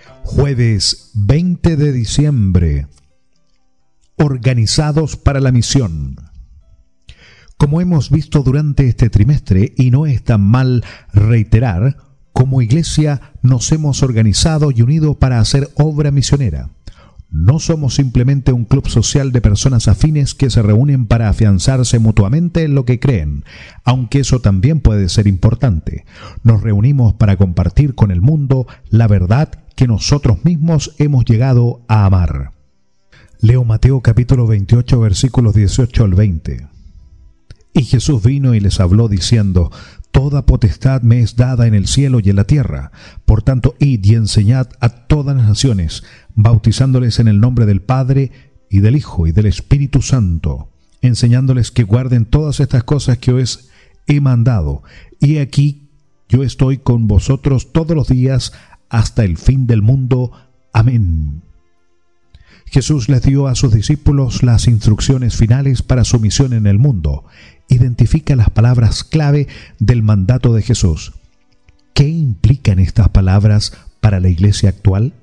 Jueves 20 de diciembre. Organizados para la misión. Como hemos visto durante este trimestre, y no es tan mal reiterar, como iglesia nos hemos organizado y unido para hacer obra misionera. No somos simplemente un club social de personas afines que se reúnen para afianzarse mutuamente en lo que creen, aunque eso también puede ser importante. Nos reunimos para compartir con el mundo la verdad que nosotros mismos hemos llegado a amar. Leo Mateo capítulo 28 versículos 18 al 20. Y Jesús vino y les habló diciendo: Toda potestad me es dada en el cielo y en la tierra. Por tanto, id y enseñad a todas las naciones, bautizándoles en el nombre del Padre, y del Hijo, y del Espíritu Santo, enseñándoles que guarden todas estas cosas que os he mandado. Y aquí yo estoy con vosotros todos los días hasta el fin del mundo. Amén. Jesús les dio a sus discípulos las instrucciones finales para su misión en el mundo. Identifica las palabras clave del mandato de Jesús. ¿Qué implican estas palabras para la iglesia actual?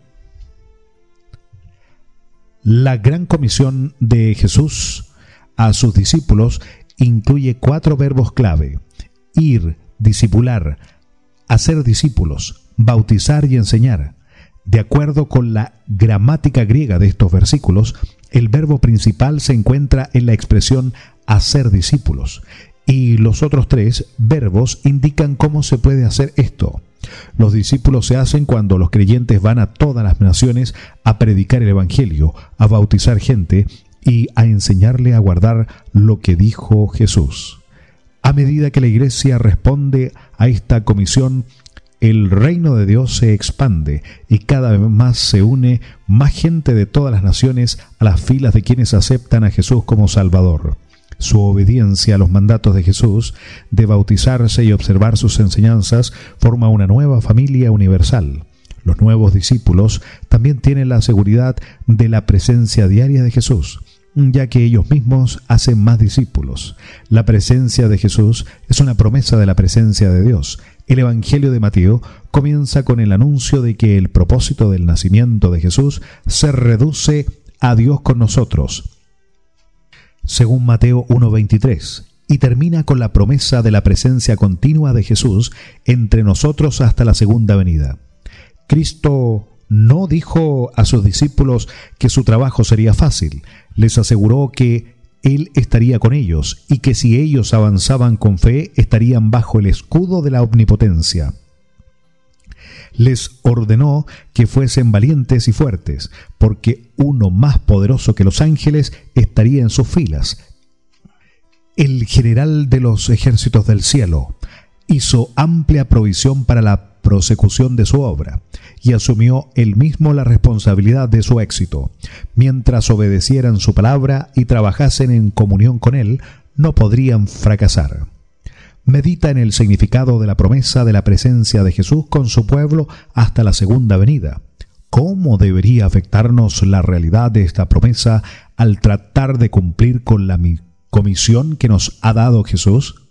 La gran comisión de Jesús a sus discípulos incluye 4 verbos clave: ir, discipular, hacer discípulos, bautizar y enseñar. De acuerdo con la gramática griega de estos versículos, el verbo principal se encuentra en la expresión hacer discípulos, y los otros 3 verbos indican cómo se puede hacer esto. Los discípulos se hacen cuando los creyentes van a todas las naciones a predicar el Evangelio, a bautizar gente y a enseñarle a guardar lo que dijo Jesús. A medida que la iglesia responde a esta comisión, el reino de Dios se expande y cada vez más se une más gente de todas las naciones a las filas de quienes aceptan a Jesús como Salvador. Su obediencia a los mandatos de Jesús de bautizarse y observar sus enseñanzas forma una nueva familia universal. Los nuevos discípulos también tienen la seguridad de la presencia diaria de Jesús, ya que ellos mismos hacen más discípulos. La presencia de Jesús es una promesa de la presencia de Dios. El Evangelio de Mateo comienza con el anuncio de que el propósito del nacimiento de Jesús se reduce a Dios con nosotros, según Mateo 1:23, y termina con la promesa de la presencia continua de Jesús entre nosotros hasta la segunda venida. Cristo no dijo a sus discípulos que su trabajo sería fácil. Les aseguró que Él estaría con ellos y que si ellos avanzaban con fe, estarían bajo el escudo de la omnipotencia. Les ordenó que fuesen valientes y fuertes, porque uno más poderoso que los ángeles estaría en sus filas. El general de los ejércitos del cielo hizo amplia provisión para la prosecución de su obra y asumió él mismo la responsabilidad de su éxito. Mientras obedecieran su palabra y trabajasen en comunión con él, no podrían fracasar. Medita en el significado de la promesa de la presencia de Jesús con su pueblo hasta la segunda venida. ¿Cómo debería afectarnos la realidad de esta promesa al tratar de cumplir con la comisión que nos ha dado Jesús?